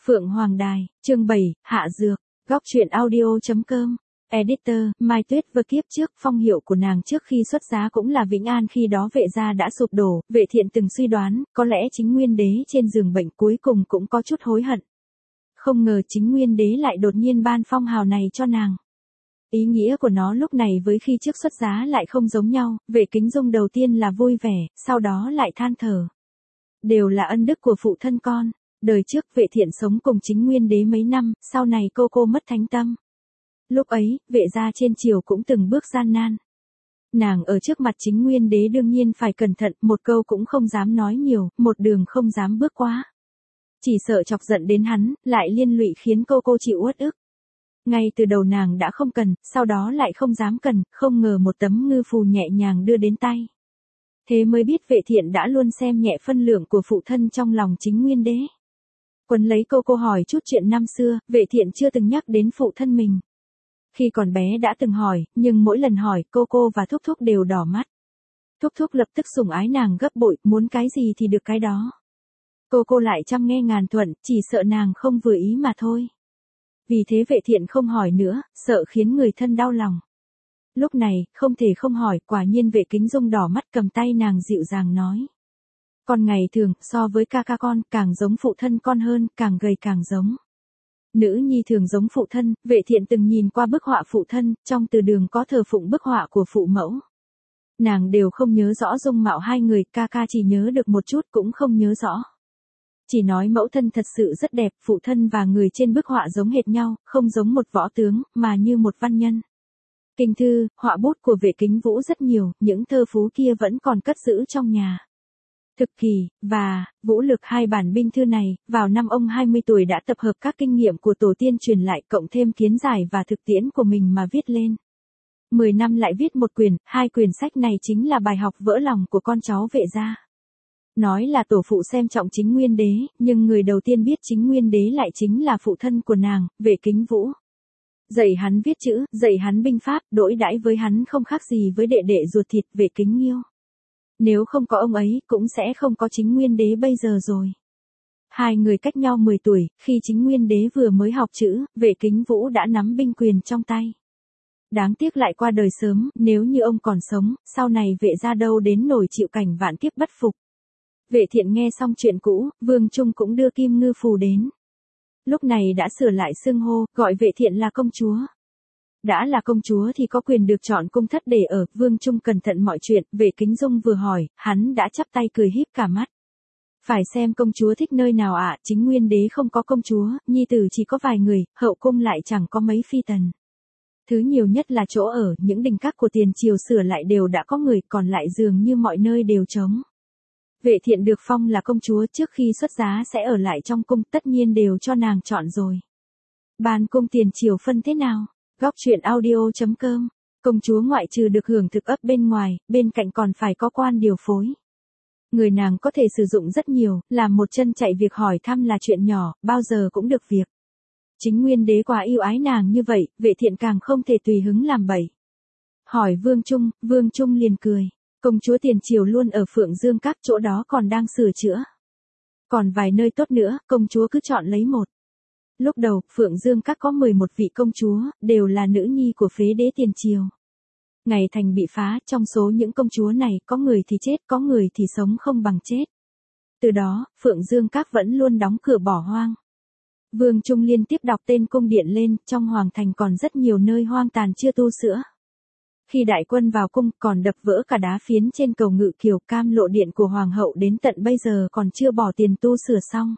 Phượng Hoàng Đài, chương 7, Hạ Dược, góc truyện audio.com. Editor, Mai Tuyết vừa kiếp trước phong hiệu của nàng trước khi xuất giá cũng là Vĩnh An, khi đó Vệ gia đã sụp đổ, Vệ Thiện từng suy đoán, có lẽ chính Nguyên Đế trên giường bệnh cuối cùng cũng có chút hối hận. Không ngờ chính Nguyên Đế lại đột nhiên ban phong hào này cho nàng. Ý nghĩa của nó lúc này với khi trước xuất giá lại không giống nhau, Vệ Kính Dung đầu tiên là vui vẻ, sau đó lại than thở. Đều là ân đức của phụ thân con. Đời trước Vệ Thiện sống cùng chính Nguyên Đế mấy năm, sau này cô mất thánh tâm. Lúc ấy, Vệ gia trên triều cũng từng bước gian nan. Nàng ở trước mặt chính Nguyên Đế đương nhiên phải cẩn thận, một câu cũng không dám nói nhiều, một đường không dám bước quá. Chỉ sợ chọc giận đến hắn, lại liên lụy khiến cô chịu uất ức. Ngay từ đầu nàng đã không cần, sau đó lại không dám cần, không ngờ một tấm ngư phù nhẹ nhàng đưa đến tay. Thế mới biết Vệ Thiện đã luôn xem nhẹ phân lượng của phụ thân trong lòng chính Nguyên Đế. Quấn lấy cô hỏi chút chuyện năm xưa, Vệ Thiện chưa từng nhắc đến phụ thân mình. Khi còn bé đã từng hỏi, nhưng mỗi lần hỏi, cô và Thúc Thúc đều đỏ mắt. Thúc Thúc lập tức sủng ái nàng gấp bội, muốn cái gì thì được cái đó. Cô lại chăm nghe ngàn thuận, chỉ sợ nàng không vừa ý mà thôi. Vì thế Vệ Thiện không hỏi nữa, sợ khiến người thân đau lòng. Lúc này, không thể không hỏi, quả nhiên Vệ Kính Dung đỏ mắt cầm tay nàng dịu dàng nói. Con ngày thường, so với ca con, càng giống phụ thân con hơn, càng gầy càng giống. Nữ nhi thường giống phụ thân, Vệ Thiện từng nhìn qua bức họa phụ thân, trong từ đường có thờ phụng bức họa của phụ mẫu. Nàng đều không nhớ rõ dung mạo hai người, ca chỉ nhớ được một chút cũng không nhớ rõ. Chỉ nói mẫu thân thật sự rất đẹp, phụ thân và người trên bức họa giống hệt nhau, không giống một võ tướng, mà như một văn nhân. Kinh thư, họa bút của Vệ Kính Vũ rất nhiều, những thơ phú kia vẫn còn cất giữ trong nhà. Thực Kỳ, và Vũ Lực, hai bản binh thư này, vào năm ông 20 tuổi đã tập hợp các kinh nghiệm của tổ tiên truyền lại cộng thêm kiến giải và thực tiễn của mình mà viết lên. 10 năm lại viết một quyển, hai quyển sách này chính là bài học vỡ lòng của con cháu Vệ gia. Nói là tổ phụ xem trọng chính Nguyên Đế, nhưng người đầu tiên biết chính Nguyên Đế lại chính là phụ thân của nàng, Vệ Kính Vũ. Dạy hắn viết chữ, dạy hắn binh pháp, đối đãi với hắn không khác gì với đệ đệ ruột thịt Vệ Kính Nghiêu. Nếu không có ông ấy, cũng sẽ không có chính Nguyên Đế bây giờ rồi. Hai người cách nhau 10 tuổi, khi chính Nguyên Đế vừa mới học chữ, Vệ Kính Vũ đã nắm binh quyền trong tay. Đáng tiếc lại qua đời sớm, nếu như ông còn sống, sau này Vệ gia đâu đến nổi chịu cảnh vạn kiếp bất phục. Vệ Thiện nghe xong chuyện cũ, Vương Trung cũng đưa kim ngư phù đến. Lúc này đã sửa lại xưng hô, gọi Vệ Thiện là công chúa. Đã là công chúa thì có quyền được chọn cung thất để ở, Vương Trung cẩn thận mọi chuyện, Vệ Kính Dung vừa hỏi, hắn đã chắp tay cười híp cả mắt. Phải xem công chúa thích nơi nào ạ, chính Nguyên Đế không có công chúa, nhi tử chỉ có vài người, hậu cung lại chẳng có mấy phi tần. Thứ nhiều nhất là chỗ ở, những đình các của tiền triều sửa lại đều đã có người, còn lại dường như mọi nơi đều trống. Vệ Thiện được phong là công chúa, trước khi xuất giá sẽ ở lại trong cung, tất nhiên đều cho nàng chọn rồi. Ban cung tiền triều phân thế nào? Góc truyện audio.com. Công chúa ngoại trừ được hưởng thực ấp bên ngoài, bên cạnh còn phải có quan điều phối. Người nàng có thể sử dụng rất nhiều, làm một chân chạy việc hỏi thăm là chuyện nhỏ, bao giờ cũng được việc. Chính Nguyên Đế quá yêu ái nàng như vậy, Vệ Thiện càng không thể tùy hứng làm bậy. Hỏi Vương Trung liền cười. Công chúa tiền triều luôn ở Phượng Dương Các, chỗ đó còn đang sửa chữa. Còn vài nơi tốt nữa, công chúa cứ chọn lấy một. Lúc đầu, Phượng Dương Các có 11 vị công chúa, đều là nữ nhi của phế đế tiền triều. Ngày thành bị phá, trong số những công chúa này, có người thì chết, có người thì sống không bằng chết. Từ đó, Phượng Dương Các vẫn luôn đóng cửa bỏ hoang. Vương Trung liên tiếp đọc tên cung điện lên, trong hoàng thành còn rất nhiều nơi hoang tàn chưa tu sửa. Khi đại quân vào cung, còn đập vỡ cả đá phiến trên cầu Ngự Kiều, Cam Lộ điện của hoàng hậu đến tận bây giờ còn chưa bỏ tiền tu sửa xong.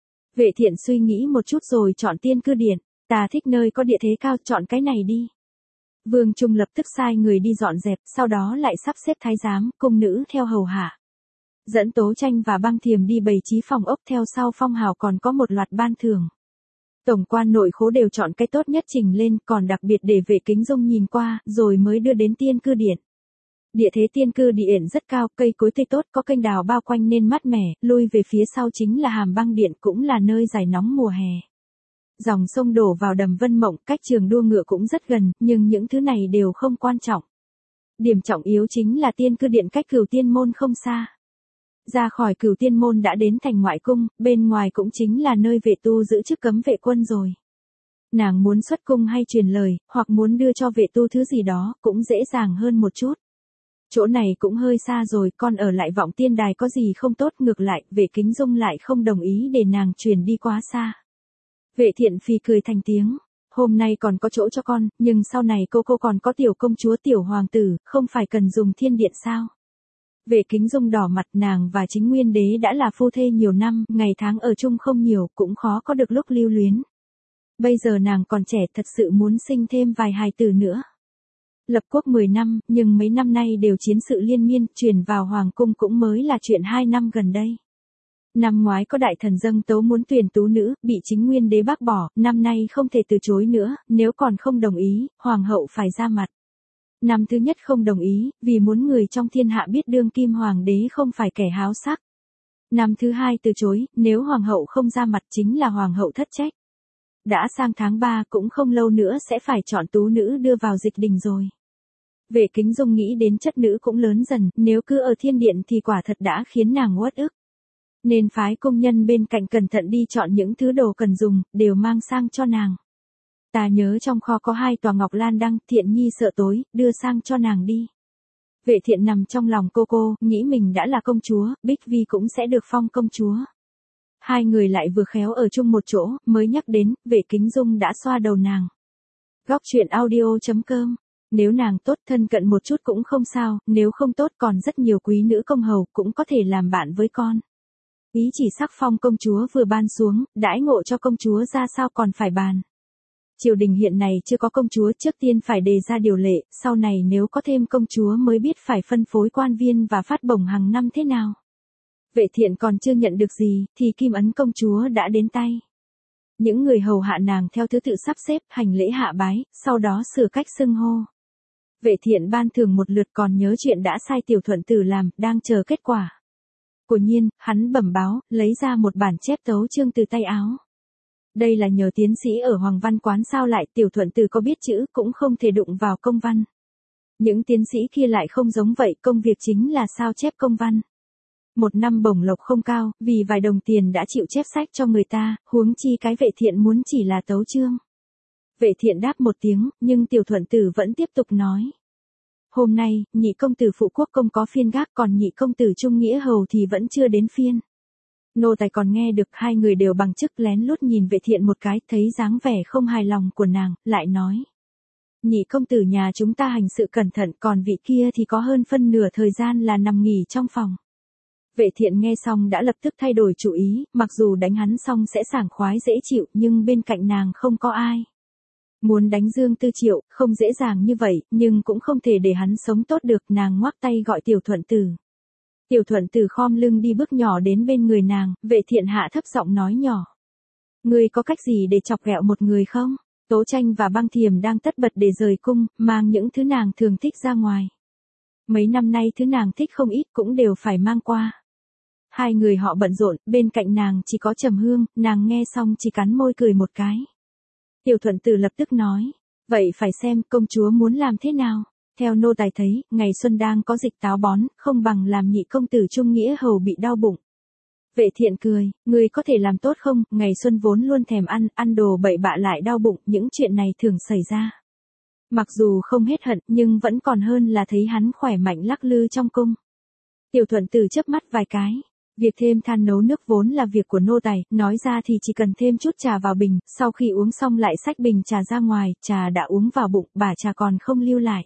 Vệ Thiện suy nghĩ một chút rồi chọn Tiên Cư Điện, ta thích nơi có địa thế cao, chọn cái này đi. Vương Trung lập tức sai người đi dọn dẹp, sau đó lại sắp xếp thái giám, cung nữ theo hầu hạ. Dẫn Tố Tranh và Băng Thiềm đi bày trí phòng ốc, theo sau phong hào còn có một loạt ban thưởng. Tổng quan nội khố đều chọn cái tốt nhất trình lên, còn đặc biệt để Vệ Kính Dung nhìn qua, rồi mới đưa đến Tiên Cư Điện. Địa thế Tiên Cư Điện rất cao, cây cối tươi tốt, có kênh đào bao quanh nên mát mẻ, lui về phía sau chính là Hàm Băng Điện, cũng là nơi giải nóng mùa hè. Dòng sông đổ vào đầm Vân Mộng, cách trường đua ngựa cũng rất gần, nhưng những thứ này đều không quan trọng. Điểm trọng yếu chính là Tiên Cư Điện cách Cửu Tiên Môn không xa. ra khỏi Cửu Tiên môn đã đến thành ngoại cung, bên ngoài cũng chính là nơi vệ tu giữ chức cấm vệ quân rồi. Nàng muốn xuất cung hay truyền lời, hoặc muốn đưa cho vệ tu thứ gì đó, cũng dễ dàng hơn một chút. Chỗ này cũng hơi xa rồi, con ở lại Vọng Tiên Đài có gì không tốt, ngược lại, Vệ Kính Dung lại không đồng ý để nàng truyền đi quá xa. Vệ Thiện phì cười thành tiếng, hôm nay còn có chỗ cho con, nhưng sau này cô còn có tiểu công chúa tiểu hoàng tử, không phải cần dùng thiên điện sao? Vệ Kính Dung đỏ mặt, nàng và Chính Nguyên Đế đã là phu thê nhiều năm, ngày tháng ở chung không nhiều, cũng khó có được lúc lưu luyến. Bây giờ nàng còn trẻ, thật sự muốn sinh thêm vài hài tử nữa. Lập quốc 10 năm, nhưng mấy năm nay đều chiến sự liên miên, chuyển vào hoàng cung cũng mới là chuyện 2 năm gần đây. Năm ngoái có đại thần dâng tấu muốn tuyển tú nữ, bị Chính Nguyên Đế bác bỏ, năm nay không thể từ chối nữa, nếu còn không đồng ý, hoàng hậu phải ra mặt. Năm thứ nhất không đồng ý, vì muốn người trong thiên hạ biết đương kim hoàng đế không phải kẻ háo sắc. Năm thứ hai từ chối, nếu hoàng hậu không ra mặt chính là hoàng hậu thất trách. Đã sang tháng 3 cũng không lâu nữa sẽ phải chọn tú nữ đưa vào dịch đình rồi. Vệ Kính Dung nghĩ đến chất nữ cũng lớn dần, nếu cứ ở thiên điện thì quả thật đã khiến nàng uất ức. Nên phái công nhân bên cạnh cẩn thận đi chọn những thứ đồ cần dùng, đều mang sang cho nàng. Ta nhớ trong kho có 2 tòa ngọc lan đăng, Thiện nhi sợ tối, đưa sang cho nàng đi. Vệ Thiện nằm trong lòng cô, nghĩ mình đã là công chúa, Bích Vi cũng sẽ được phong công chúa. Hai người lại vừa khéo ở chung một chỗ, mới nhắc đến, Vệ Kính Dung đã xoa đầu nàng. Góc truyện audio.com. Nếu nàng tốt thân cận một chút cũng không sao, nếu không tốt còn rất nhiều quý nữ công hầu cũng có thể làm bạn với con. Ý chỉ sắc phong công chúa vừa ban xuống, đãi ngộ cho công chúa ra sao còn phải bàn. Triều đình hiện này chưa có công chúa, trước tiên phải đề ra điều lệ, sau này nếu có thêm công chúa mới biết phải phân phối quan viên và phát bổng hàng năm thế nào. Vệ Thiện còn chưa nhận được gì, thì kim ấn công chúa đã đến tay. Những người hầu hạ nàng theo thứ tự sắp xếp, hành lễ hạ bái, sau đó sửa cách xưng hô. Vệ Thiện ban thưởng một lượt, còn nhớ chuyện đã sai Tiểu Thuận Tử làm, đang chờ kết quả. Quả nhiên, hắn bẩm báo, lấy ra một bản chép tấu chương từ tay áo. Đây là nhờ tiến sĩ ở Hoàng Văn Quán sao lại, Tiểu Thuận Tử có biết chữ cũng không thể đụng vào công văn. Những tiến sĩ kia lại không giống vậy, công việc chính là sao chép công văn. Một năm bổng lộc không cao, vì vài đồng tiền đã chịu chép sách cho người ta, huống chi cái Vệ Thiện muốn chỉ là tấu chương. Vệ Thiện đáp một tiếng, nhưng Tiểu Thuận Tử vẫn tiếp tục nói. Hôm nay, nhị công tử phụ quốc công có phiên gác, còn nhị công tử trung nghĩa hầu thì vẫn chưa đến phiên. Nô tài còn nghe được, hai người đều bằng chức lén lút nhìn Vệ Thiện một cái, thấy dáng vẻ không hài lòng của nàng, lại nói. Nhị công tử nhà chúng ta hành sự cẩn thận, còn vị kia thì có hơn phân nửa thời gian là nằm nghỉ trong phòng. Vệ Thiện nghe xong đã lập tức thay đổi chủ ý, mặc dù đánh hắn xong sẽ sảng khoái dễ chịu, nhưng bên cạnh nàng không có ai. Muốn đánh Dương Tư Triệu, không dễ dàng như vậy, nhưng cũng không thể để hắn sống tốt được, nàng ngoắc tay gọi Tiểu Thuận Tử. Tiểu Thuận Tử khom lưng đi bước nhỏ đến bên người nàng, Vệ Thiện hạ thấp giọng nói nhỏ. Ngươi có cách gì để chọc ghẹo một người không? Tố Tranh và Băng Thiềm đang tất bật để rời cung, mang những thứ nàng thường thích ra ngoài. Mấy năm nay thứ nàng thích không ít cũng đều phải mang qua. Hai người họ bận rộn, bên cạnh nàng chỉ có Trầm Hương, nàng nghe xong chỉ cắn môi cười một cái. Tiểu Thuận Tử lập tức nói, vậy phải xem công chúa muốn làm thế nào. Theo nô tài thấy, ngày xuân đang có dịch táo bón, không bằng làm nhị công tử trung nghĩa hầu bị đau bụng. Vệ Thiện cười, người có thể làm tốt không, ngày xuân vốn luôn thèm ăn đồ bậy bạ lại đau bụng, những chuyện này thường xảy ra. Mặc dù không hết hận, nhưng vẫn còn hơn là thấy hắn khỏe mạnh lắc lư trong cung. Tiểu Thuận Tử chớp mắt vài cái. Việc thêm than nấu nước vốn là việc của nô tài, nói ra thì chỉ cần thêm chút trà vào bình, sau khi uống xong lại xách bình trà ra ngoài, trà đã uống vào bụng, bả trà còn không lưu lại.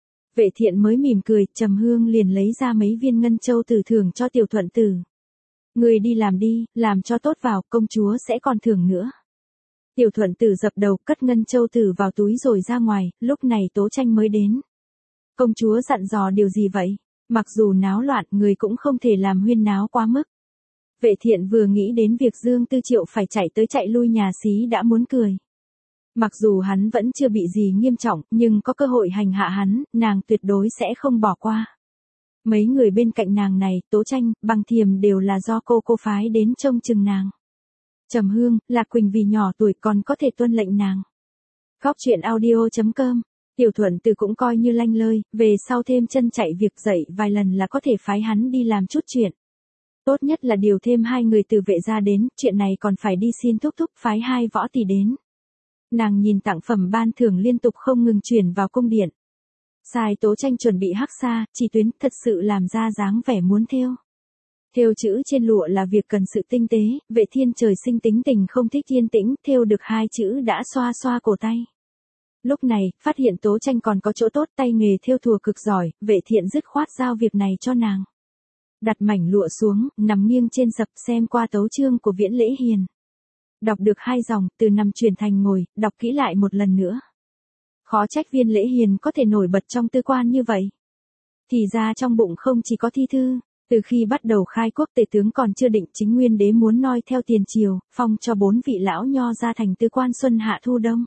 Vệ Thiện mới mỉm cười, Trầm Hương liền lấy ra mấy viên ngân châu từ thưởng cho Tiểu Thuận Tử. Người đi làm đi, làm cho tốt vào, công chúa sẽ còn thưởng nữa. Tiểu Thuận Tử dập đầu, cất ngân châu tử vào túi rồi ra ngoài, lúc này Tố Tranh mới đến. Công chúa dặn dò điều gì vậy? Mặc dù náo loạn, người cũng không thể làm huyên náo quá mức. Vệ Thiện vừa nghĩ đến việc Dương Tư Triệu phải chạy tới chạy lui nhà xí đã muốn cười. Mặc dù hắn vẫn chưa bị gì nghiêm trọng, nhưng có cơ hội hành hạ hắn, nàng tuyệt đối sẽ không bỏ qua. Mấy người bên cạnh nàng này, Tố Tranh, Băng Thiềm đều là do cô phái đến trông chừng nàng. Trầm Hương, Lạc Quỳnh vì nhỏ tuổi còn có thể tuân lệnh nàng. Góc truyện audio.com. Tiểu Thuận Tử cũng coi như lanh lơi, về sau thêm chân chạy việc dậy vài lần là có thể phái hắn đi làm chút chuyện. Tốt nhất là điều thêm 2 người từ vệ gia đến, chuyện này còn phải đi xin thúc thúc phái 2 võ tỷ đến. Nàng nhìn tặng phẩm ban thưởng liên tục không ngừng chuyển vào cung điện. Sai Tố Tranh chuẩn bị hắc sa, chỉ tuyến, thật sự làm ra dáng vẻ muốn thêu. Thêu chữ trên lụa là việc cần sự tinh tế, Vệ Thiên trời sinh tính tình không thích yên tĩnh, thêu được 2 chữ đã xoa xoa cổ tay. Lúc này, phát hiện Tố Tranh còn có chỗ tốt, tay nghề thêu thùa cực giỏi, Vệ Thiện dứt khoát giao việc này cho nàng. Đặt mảnh lụa xuống, nằm nghiêng trên sập xem qua tấu chương của Viễn Lễ Hiền. Đọc được 2 dòng, từ nằm chuyển thành ngồi, đọc kỹ lại một lần nữa. Khó trách Viên Lễ Hiền có thể nổi bật trong tư quan như vậy. Thì ra trong bụng không chỉ có thi thư, từ khi bắt đầu khai quốc tể tướng còn chưa định chính nguyên đế muốn noi theo tiền triều, phong cho 4 vị lão nho ra thành tư quan xuân hạ thu đông.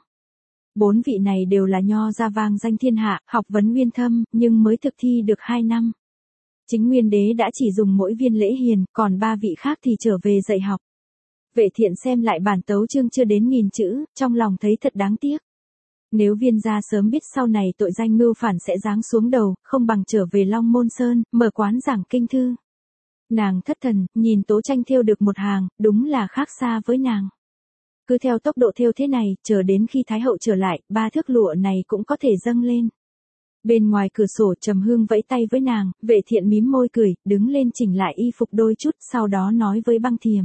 4 vị này đều là nho gia vang danh thiên hạ, học vấn uyên thâm, nhưng mới thực thi được 2 năm. Chính nguyên đế đã chỉ dùng mỗi Viên Lễ Hiền, còn 3 vị khác thì trở về dạy học. Vệ Thiện xem lại bản tấu chương chưa đến 1000 chữ, trong lòng thấy thật đáng tiếc. Nếu Viên gia sớm biết sau này tội danh mưu phản sẽ giáng xuống đầu, không bằng trở về Long Môn Sơn, mở quán giảng kinh thư. Nàng thất thần, nhìn Tố Tranh thêu được một hàng, đúng là khác xa với nàng. Cứ theo tốc độ thêu thế này, chờ đến khi Thái hậu trở lại, 3 thước lụa này cũng có thể dâng lên. Bên ngoài cửa sổ Trầm Hương vẫy tay với nàng, Vệ Thiện mím môi cười, đứng lên chỉnh lại y phục đôi chút, sau đó nói với Băng Thiềm.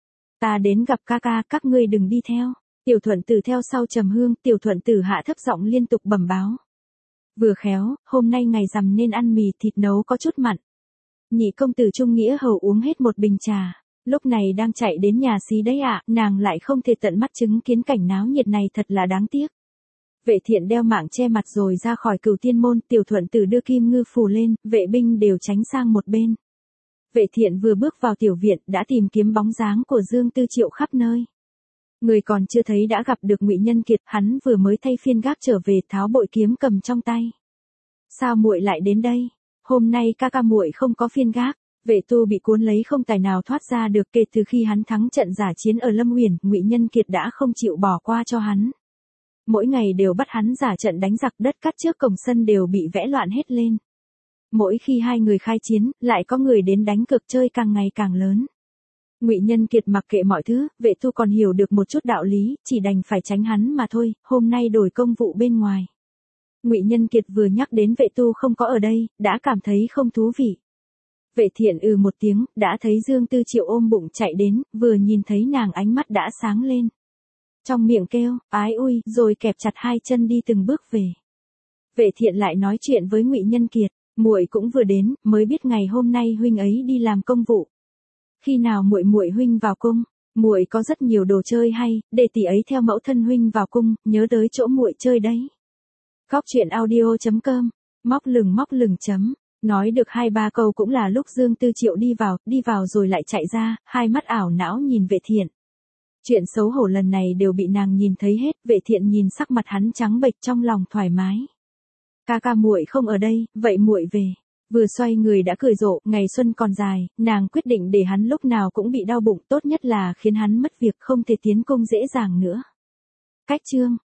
Ta đến gặp ca ca, các ngươi đừng đi theo. Tiểu Thuận Tử theo sau Trầm Hương, Tiểu Thuận Tử hạ thấp giọng liên tục bẩm báo. Vừa khéo, hôm nay ngày rằm nên ăn mì thịt nấu có chút mặn. Nhị công tử Trung Nghĩa hầu uống hết một bình trà, lúc này đang chạy đến nhà xí đấy ạ, nàng lại không thể tận mắt chứng kiến cảnh náo nhiệt này thật là đáng tiếc. Vệ Thiện đeo mạng che mặt rồi ra khỏi Cửu Tiên môn, Tiểu Thuận Tử đưa kim ngư phù lên, vệ binh đều tránh sang một bên. Vệ Thiện vừa bước vào tiểu viện đã tìm kiếm bóng dáng của Dương Tư Triệu khắp nơi. Người còn chưa thấy đã gặp được Ngụy Nhân Kiệt, hắn vừa mới thay phiên gác trở về, tháo bội kiếm cầm trong tay. Sao muội lại đến đây? Hôm nay ca ca muội không có phiên gác. Vệ Tu bị cuốn lấy không tài nào thoát ra được, kể từ khi hắn thắng trận giả chiến ở Lâm Uyển, Ngụy Nhân Kiệt đã không chịu bỏ qua cho hắn. Mỗi ngày đều bắt hắn giả trận đánh giặc, đất cát trước cổng sân đều bị vẽ loạn hết lên. Mỗi khi 2 người khai chiến, lại có người đến đánh cược, chơi càng ngày càng lớn. Ngụy Nhân Kiệt mặc kệ mọi thứ, Vệ Tu còn hiểu được một chút đạo lý, chỉ đành phải tránh hắn mà thôi, hôm nay đổi công vụ bên ngoài. Ngụy Nhân Kiệt vừa nhắc đến Vệ Tu không có ở đây, đã cảm thấy không thú vị. Vệ Thiện một tiếng, đã thấy Dương Tư Triệu ôm bụng chạy đến, vừa nhìn thấy nàng ánh mắt đã sáng lên. Trong miệng kêu, ái ui, rồi kẹp chặt 2 chân đi từng bước về. Vệ Thiện lại nói chuyện với Ngụy Nhân Kiệt, muội cũng vừa đến, mới biết ngày hôm nay huynh ấy đi làm công vụ. Khi nào muội huynh vào cung, muội có rất nhiều đồ chơi hay, để tỷ ấy theo mẫu thân huynh vào cung, nhớ tới chỗ muội chơi đấy. Góc truyện audio.com, móc lửng chấm. Nói được 2-3 câu cũng là lúc Dương Tư Triệu đi vào rồi lại chạy ra, hai mắt ảo não nhìn Vệ Thiện. Chuyện xấu hổ lần này đều bị nàng nhìn thấy hết, Vệ Thiện nhìn sắc mặt hắn trắng bệch trong lòng thoải mái. Ca ca muội không ở đây, vậy muội về. Vừa xoay người đã cười rộ, ngày xuân còn dài, nàng quyết định để hắn lúc nào cũng bị đau bụng, tốt nhất là khiến hắn mất việc không thể tiến cung dễ dàng nữa. Cách chương